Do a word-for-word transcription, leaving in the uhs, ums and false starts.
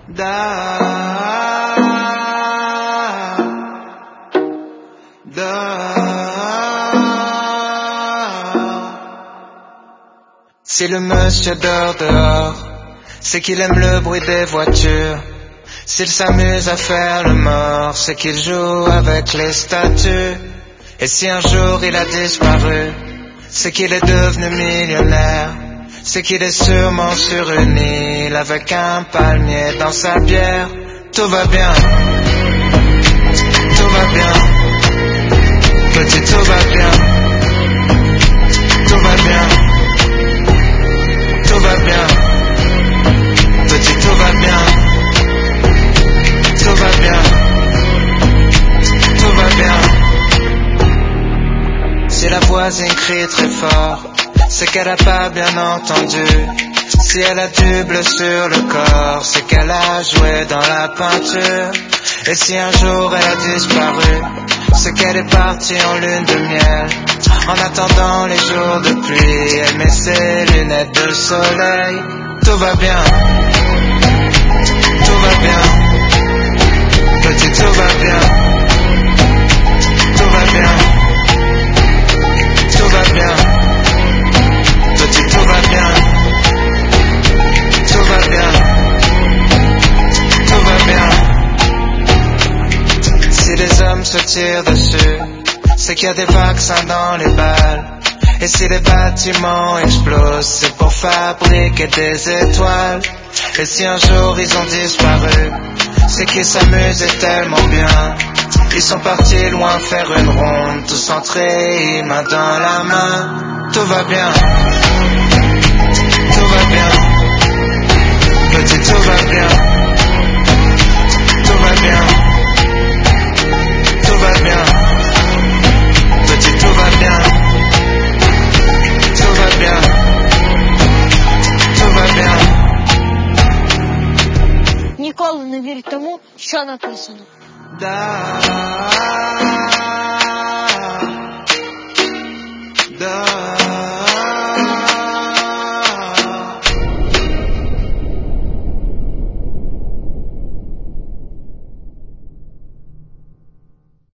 Da, da. Si le monsieur dort dehors, c'est qu'il aime le bruit des voitures. S'il s'amuse à faire le mort, c'est qu'il joue avec les statues. Et si un jour il a disparu, c'est qu'il est devenu millionnaire. C'est qu'il est sûrement sur une île avec un palmier dans sa bière. Tout va bien, tout va bien, petit tout va bien, tout va bien, tout va bien, petit tout va bien, tout va bien, tout va bien. Si la voisine crie très fort, c'est qu'elle a pas bien entendu. Si elle a du bleu sur le corps, c'est qu'elle a joué dans la peinture. Et si un jour elle a disparu, c'est qu'elle est partie en lune de miel. En attendant les jours de pluie, elle met ses lunettes de soleil. Tout va bien, tout va bien, petit tout va bien, tout va bien, tout va bien, petit tout va bien, tout va bien, tout va bien. Si les hommes se tirent dessus, c'est qu'il y a des vaccins dans les balles. Et si les bâtiments explosent, c'est pour fabriquer des étoiles. Et si un jour ils ont disparu, c'est qu'ils s'amusaient tellement bien. Ils sont partis loin faire une ronde, tous centrés, main dans la main. Tout va bien, tout va bien, petit tout va bien, tout va bien, tout va bien, petit tout va bien, tout va bien, tout va bien. Ніколи не вірь тому, що написано. Da